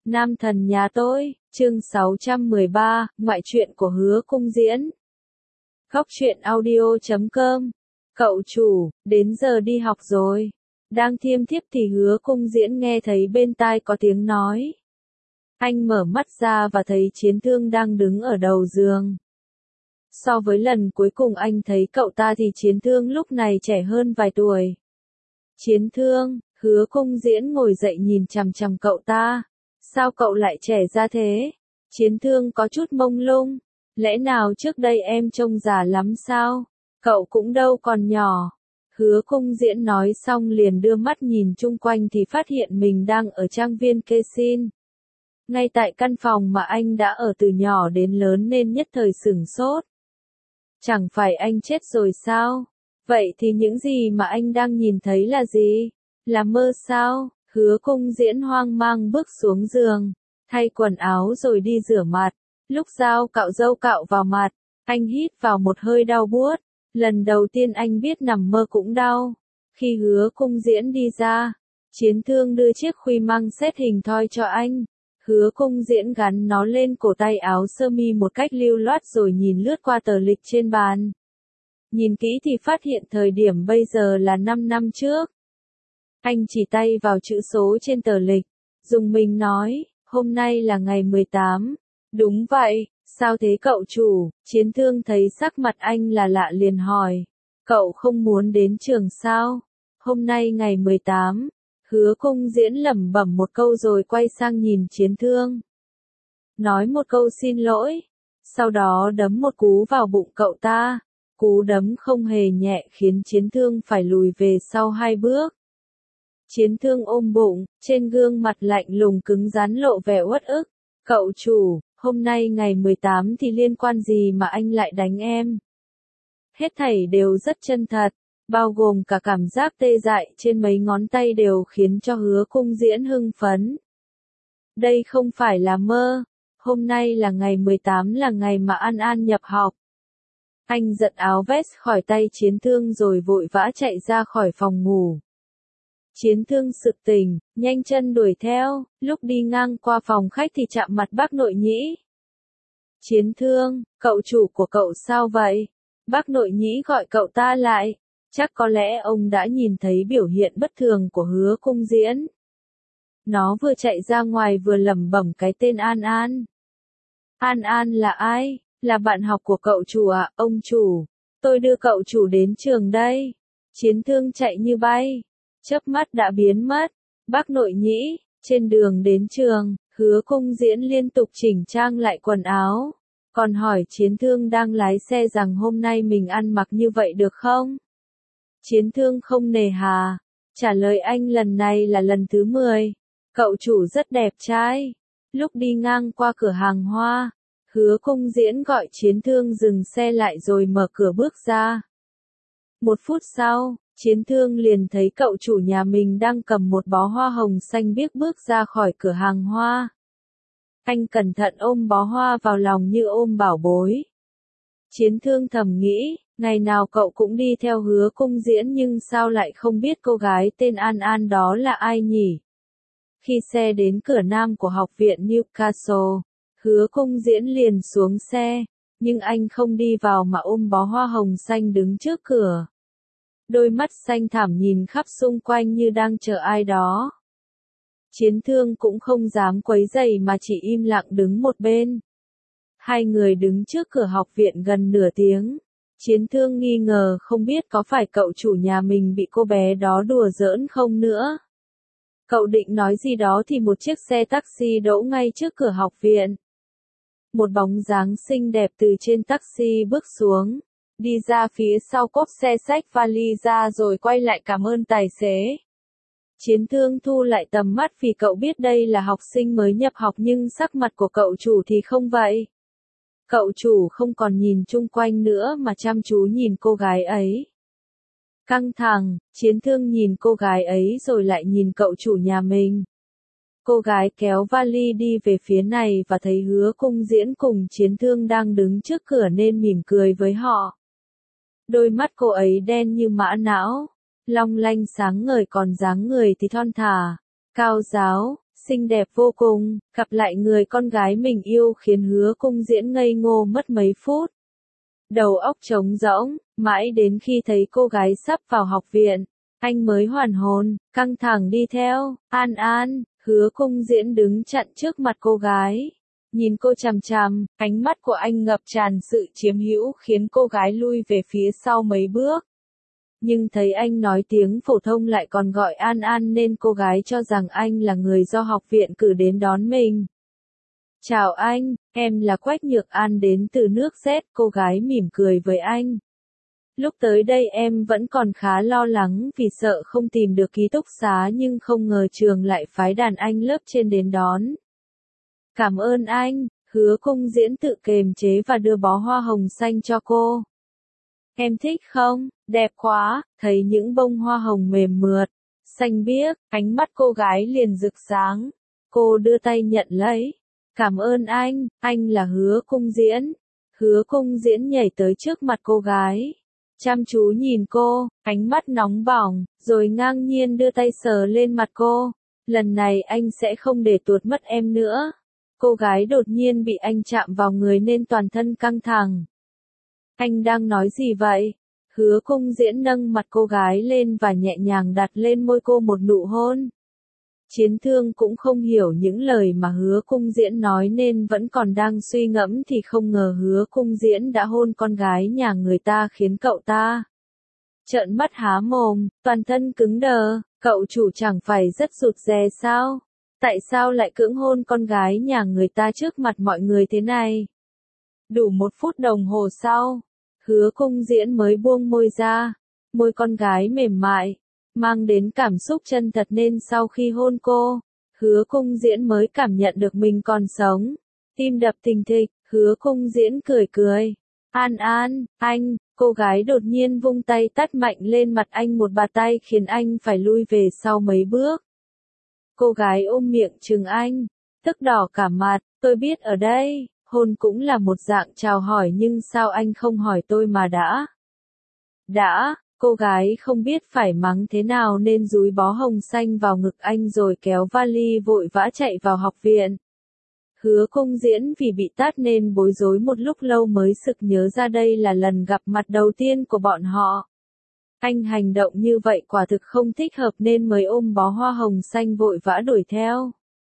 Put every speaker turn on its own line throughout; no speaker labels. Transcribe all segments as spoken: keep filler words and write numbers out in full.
Nam thần nhà tôi, chương sáu trăm mười ba, ngoại truyện của Hứa Cung Diễn. Góc truyện audio chấm com. Cậu chủ, đến giờ đi học rồi. Đang thiêm thiếp thì Hứa Cung Diễn nghe thấy bên tai có tiếng nói. Anh mở mắt ra và thấy Chiến Thương đang đứng ở đầu giường. So với lần cuối cùng anh thấy cậu ta thì Chiến Thương lúc này trẻ hơn vài tuổi. Chiến Thương, Hứa Cung Diễn ngồi dậy nhìn chằm chằm cậu ta. Sao cậu lại trẻ ra thế? Chiến Thương có chút mông lung. Lẽ nào trước đây em trông già lắm sao? Cậu cũng đâu còn nhỏ. Hứa Cung Diễn nói xong liền đưa mắt nhìn chung quanh thì phát hiện mình đang ở trang viên Kesin. Ngay tại căn phòng mà anh đã ở từ nhỏ đến lớn nên nhất thời sửng sốt. Chẳng phải anh chết rồi sao? Vậy thì những gì mà anh đang nhìn thấy là gì? Là mơ sao? Hứa Cung Diễn hoang mang bước xuống giường, thay quần áo rồi đi rửa mặt. Lúc dao cạo râu cạo vào mặt, anh hít vào một hơi đau buốt. Lần đầu tiên anh biết nằm mơ cũng đau. Khi Hứa Cung Diễn đi ra, Chiến Thương đưa chiếc khuy măng xét hình thoi cho anh. Hứa Cung Diễn gắn nó lên cổ tay áo sơ mi một cách lưu loát rồi nhìn lướt qua tờ lịch trên bàn. Nhìn kỹ thì phát hiện thời điểm bây giờ là năm năm trước. Anh chỉ tay vào chữ số trên tờ lịch, dùng mình nói, hôm nay là ngày mười tám. Đúng vậy, sao thế cậu chủ? Chiến Thương thấy sắc mặt anh là lạ liền hỏi, cậu không muốn đến trường sao? Hôm nay ngày mười tám. Hứa Cung Diễn lẩm bẩm một câu rồi quay sang nhìn Chiến Thương. Nói một câu xin lỗi, sau đó đấm một cú vào bụng cậu ta. Cú đấm không hề nhẹ khiến Chiến Thương phải lùi về sau hai bước. Chiến Thương ôm bụng, trên gương mặt lạnh lùng cứng rắn lộ vẻ uất ức. Cậu chủ, hôm nay ngày mười tám thì liên quan gì mà anh lại đánh em? Hết thảy đều rất chân thật, bao gồm cả cảm giác tê dại trên mấy ngón tay đều khiến cho Hứa Cung Diễn hưng phấn. Đây không phải là mơ, hôm nay là ngày mười tám là ngày mà An An nhập học. Anh giật áo vest khỏi tay Chiến Thương rồi vội vã chạy ra khỏi phòng ngủ. Chiến Thương sực tỉnh, nhanh chân đuổi theo, lúc đi ngang qua phòng khách thì chạm mặt bác nội nhĩ. Chiến Thương, cậu chủ của cậu sao vậy? Bác nội nhĩ gọi cậu ta lại, chắc có lẽ ông đã nhìn thấy biểu hiện bất thường của Hứa Cung Diễn. Nó vừa chạy ra ngoài vừa lẩm bẩm cái tên An An. An An là ai? Là bạn học của cậu chủ à, ông chủ? Tôi đưa cậu chủ đến trường đây. Chiến Thương chạy như bay, chớp mắt đã biến mất. Bác nội nhĩ, trên đường đến trường, Hứa Cung Diễn liên tục chỉnh trang lại quần áo, còn hỏi Chiến Thương đang lái xe rằng hôm nay mình ăn mặc như vậy được không? Chiến Thương không nề hà, trả lời anh lần này là lần thứ mười. Cậu chủ rất đẹp trai. Lúc đi ngang qua cửa hàng hoa, Hứa Cung Diễn gọi Chiến Thương dừng xe lại rồi mở cửa bước ra. Một phút sau, Chiến Thương liền thấy cậu chủ nhà mình đang cầm một bó hoa hồng xanh biếc bước ra khỏi cửa hàng hoa. Anh cẩn thận ôm bó hoa vào lòng như ôm bảo bối. Chiến Thương thầm nghĩ, ngày nào cậu cũng đi theo Hứa Cung Diễn nhưng sao lại không biết cô gái tên An An đó là ai nhỉ? Khi xe đến cửa nam của học viện Newcastle, Hứa Cung Diễn liền xuống xe, nhưng anh không đi vào mà ôm bó hoa hồng xanh đứng trước cửa. Đôi mắt xanh thẳm nhìn khắp xung quanh như đang chờ ai đó. Chiến Thương cũng không dám quấy rầy mà chỉ im lặng đứng một bên. Hai người đứng trước cửa học viện gần nửa tiếng. Chiến Thương nghi ngờ không biết có phải cậu chủ nhà mình bị cô bé đó đùa giỡn không nữa. Cậu định nói gì đó thì một chiếc xe taxi đỗ ngay trước cửa học viện. Một bóng dáng xinh đẹp từ trên taxi bước xuống, đi ra phía sau cốp xe xách vali ra rồi quay lại cảm ơn tài xế. Chiến Thương thu lại tầm mắt vì cậu biết đây là học sinh mới nhập học nhưng sắc mặt của cậu chủ thì không vậy. Cậu chủ không còn nhìn chung quanh nữa mà chăm chú nhìn cô gái ấy. Căng thẳng, Chiến Thương nhìn cô gái ấy rồi lại nhìn cậu chủ nhà mình. Cô gái kéo vali đi về phía này và thấy Hứa Cung Diễn cùng Chiến Thương đang đứng trước cửa nên mỉm cười với họ. Đôi mắt cô ấy đen như mã não, long lanh sáng ngời còn dáng người thì thon thả, cao ráo, xinh đẹp vô cùng, gặp lại người con gái mình yêu khiến Hứa Cung Diễn ngây ngô mất mấy phút. Đầu óc trống rỗng, mãi đến khi thấy cô gái sắp vào học viện, anh mới hoàn hồn, căng thẳng đi theo. An An, Hứa Cung Diễn đứng chặn trước mặt cô gái. Nhìn cô chằm chằm, ánh mắt của anh ngập tràn sự chiếm hữu khiến cô gái lui về phía sau mấy bước. Nhưng thấy anh nói tiếng phổ thông lại còn gọi An An nên cô gái cho rằng anh là người do học viện cử đến đón mình. Chào anh, em là Quách Nhược An đến từ nước Z, cô gái mỉm cười với anh. Lúc tới đây em vẫn còn khá lo lắng vì sợ không tìm được ký túc xá nhưng không ngờ trường lại phái đàn anh lớp trên đến đón. Cảm ơn anh, Hứa Cung Diễn tự kềm chế và đưa bó hoa hồng xanh cho cô. Em thích không? Đẹp quá, thấy những bông hoa hồng mềm mượt, xanh biếc, ánh mắt cô gái liền rực sáng. Cô đưa tay nhận lấy. Cảm ơn anh, anh là Hứa Cung Diễn. Hứa Cung Diễn nhảy tới trước mặt cô gái. Chăm chú nhìn cô, ánh mắt nóng bỏng, rồi ngang nhiên đưa tay sờ lên mặt cô. Lần này anh sẽ không để tuột mất em nữa. Cô gái đột nhiên bị anh chạm vào người nên toàn thân căng thẳng. Anh đang nói gì vậy? Hứa Cung Diễn nâng mặt cô gái lên và nhẹ nhàng đặt lên môi cô một nụ hôn. Chiến Thương cũng không hiểu những lời mà Hứa Cung Diễn nói nên vẫn còn đang suy ngẫm thì không ngờ Hứa Cung Diễn đã hôn con gái nhà người ta khiến cậu ta trợn mắt há mồm, toàn thân cứng đờ. Cậu chủ chẳng phải rất rụt rè sao? Tại sao lại cưỡng hôn con gái nhà người ta trước mặt mọi người thế này? Đủ một phút đồng hồ sau, Hứa Cung Diễn mới buông môi ra. Môi con gái mềm mại, mang đến cảm xúc chân thật nên sau khi hôn cô, Hứa Cung Diễn mới cảm nhận được mình còn sống. Tim đập thình thịch, Hứa Cung Diễn cười cười. An An, anh, cô gái đột nhiên vung tay tát mạnh lên mặt anh một bạt tay khiến anh phải lui về sau mấy bước. Cô gái ôm miệng trừng anh, tức đỏ cả mặt, tôi biết ở đây, hôn cũng là một dạng chào hỏi nhưng sao anh không hỏi tôi mà đã. Đã, cô gái không biết phải mắng thế nào nên dúi bó hồng xanh vào ngực anh rồi kéo vali vội vã chạy vào học viện. Hứa Cung Diễn vì bị tát nên bối rối một lúc lâu mới sực nhớ ra đây là lần gặp mặt đầu tiên của bọn họ. Anh hành động như vậy quả thực không thích hợp nên mới ôm bó hoa hồng xanh vội vã đuổi theo.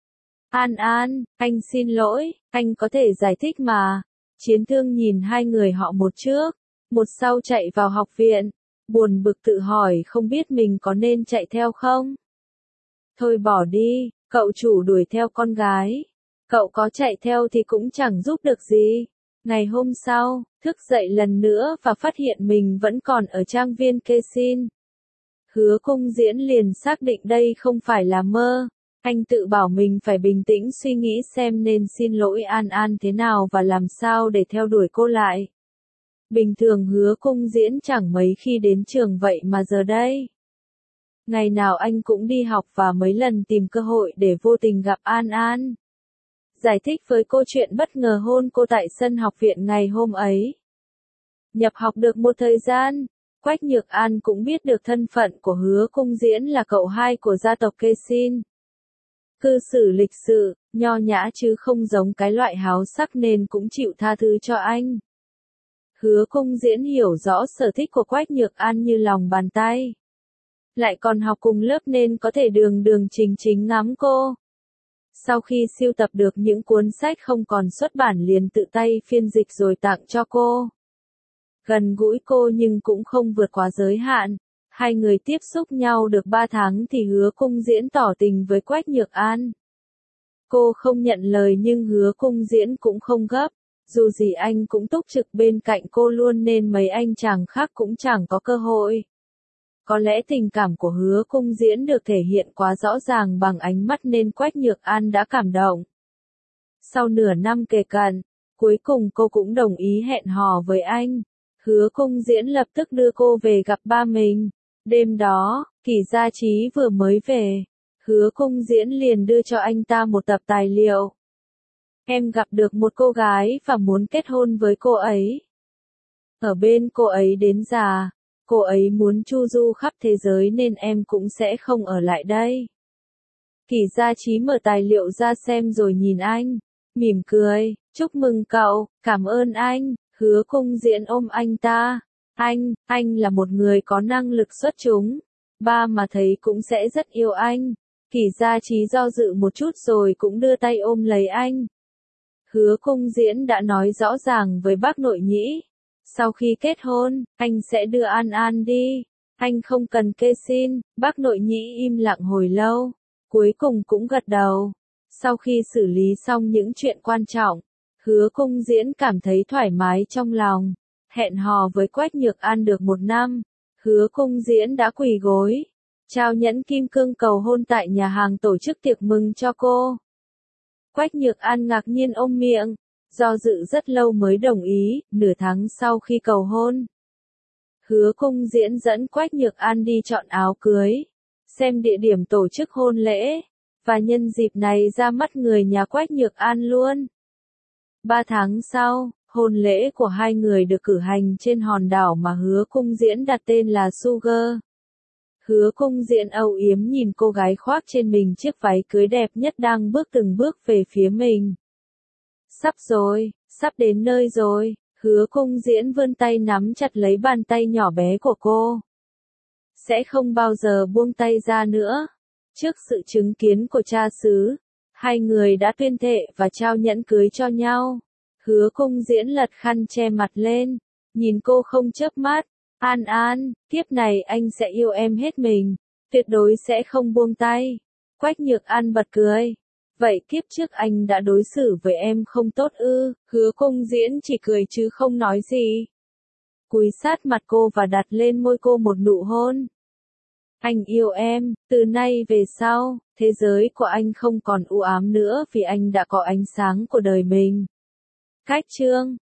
An An, anh xin lỗi, anh có thể giải thích mà. Chiến Thương nhìn hai người họ một trước, một sau chạy vào học viện, buồn bực tự hỏi không biết mình có nên chạy theo không. Thôi bỏ đi, cậu chủ đuổi theo con gái. Cậu có chạy theo thì cũng chẳng giúp được gì. Ngày hôm sau, thức dậy lần nữa và phát hiện mình vẫn còn ở trang viên Kesin. Hứa Cung Diễn liền xác định đây không phải là mơ. Anh tự bảo mình phải bình tĩnh suy nghĩ xem nên xin lỗi An An thế nào và làm sao để theo đuổi cô lại. Bình thường Hứa Cung Diễn chẳng mấy khi đến trường vậy mà giờ đây. Ngày nào anh cũng đi học và mấy lần tìm cơ hội để vô tình gặp An An. Giải thích với cô chuyện bất ngờ hôn cô tại sân học viện ngày hôm ấy. Nhập học được một thời gian, Quách Nhược An cũng biết được thân phận của Hứa Cung Diễn là cậu hai của gia tộc Kesin. Cư xử lịch sự, nho nhã chứ không giống cái loại háo sắc nên cũng chịu tha thứ cho anh. Hứa Cung Diễn hiểu rõ sở thích của Quách Nhược An như lòng bàn tay. Lại còn học cùng lớp nên có thể đường đường chính chính ngắm cô. Sau khi sưu tập được những cuốn sách không còn xuất bản liền tự tay phiên dịch rồi tặng cho cô. Gần gũi cô nhưng cũng không vượt quá giới hạn. Hai người tiếp xúc nhau được ba tháng thì Hứa Cung Diễn tỏ tình với Quách Nhược An. Cô không nhận lời nhưng Hứa Cung Diễn cũng không gấp. Dù gì anh cũng túc trực bên cạnh cô luôn nên mấy anh chàng khác cũng chẳng có cơ hội. Có lẽ tình cảm của Hứa Cung Diễn được thể hiện quá rõ ràng bằng ánh mắt nên Quách Nhược An đã cảm động. Sau nửa năm kề cận, cuối cùng cô cũng đồng ý hẹn hò với anh. Hứa Cung Diễn lập tức đưa cô về gặp ba mình. Đêm đó, Kỷ Gia Trí vừa mới về. Hứa Cung Diễn liền đưa cho anh ta một tập tài liệu. Em gặp được một cô gái và muốn kết hôn với cô ấy. Ở bên cô ấy đến già. Cô ấy muốn chu du khắp thế giới nên em cũng sẽ không ở lại đây. Kỳ Gia Chí mở tài liệu ra xem rồi nhìn anh, mỉm cười, chúc mừng cậu, cảm ơn anh. Hứa Cung Diễn ôm anh ta, anh, anh là một người có năng lực xuất chúng, ba mà thấy cũng sẽ rất yêu anh. Kỳ Gia Chí do dự một chút rồi cũng đưa tay ôm lấy anh. Hứa Cung Diễn đã nói rõ ràng với bác nội nhĩ, sau khi kết hôn, anh sẽ đưa An An đi, anh không cần kê xin. Bác nội nhĩ im lặng hồi lâu, cuối cùng cũng gật đầu. Sau khi xử lý xong những chuyện quan trọng, Hứa Cung Diễn cảm thấy thoải mái trong lòng. Hẹn hò với Quách Nhược An được một năm, Hứa Cung Diễn đã quỳ gối, trao nhẫn kim cương cầu hôn tại nhà hàng tổ chức tiệc mừng cho cô. Quách Nhược An ngạc nhiên ôm miệng, do dự rất lâu mới đồng ý. Nửa tháng sau khi cầu hôn, Hứa Cung Diễn dẫn Quách Nhược An đi chọn áo cưới, xem địa điểm tổ chức hôn lễ, và nhân dịp này ra mắt người nhà Quách Nhược An luôn. Ba tháng sau, hôn lễ của hai người được cử hành trên hòn đảo mà Hứa Cung Diễn đặt tên là Sugar. Hứa Cung Diễn âu yếm nhìn cô gái khoác trên mình chiếc váy cưới đẹp nhất đang bước từng bước về phía mình. Sắp rồi, sắp đến nơi rồi. Hứa Cung Diễn vươn tay nắm chặt lấy bàn tay nhỏ bé của cô. Sẽ không bao giờ buông tay ra nữa. Trước sự chứng kiến của cha xứ, hai người đã tuyên thệ và trao nhẫn cưới cho nhau. Hứa Cung Diễn lật khăn che mặt lên, nhìn cô không chớp mắt. An An, kiếp này anh sẽ yêu em hết mình, tuyệt đối sẽ không buông tay. Quách Nhược An bật cười. Vậy kiếp trước anh đã đối xử với em không tốt ư? Hứa Cung Diễn chỉ cười chứ không nói gì. Cúi sát mặt cô và đặt lên môi cô một nụ hôn. Anh yêu em, từ nay về sau, thế giới của anh không còn u ám nữa vì anh đã có ánh sáng của đời mình. Cách chương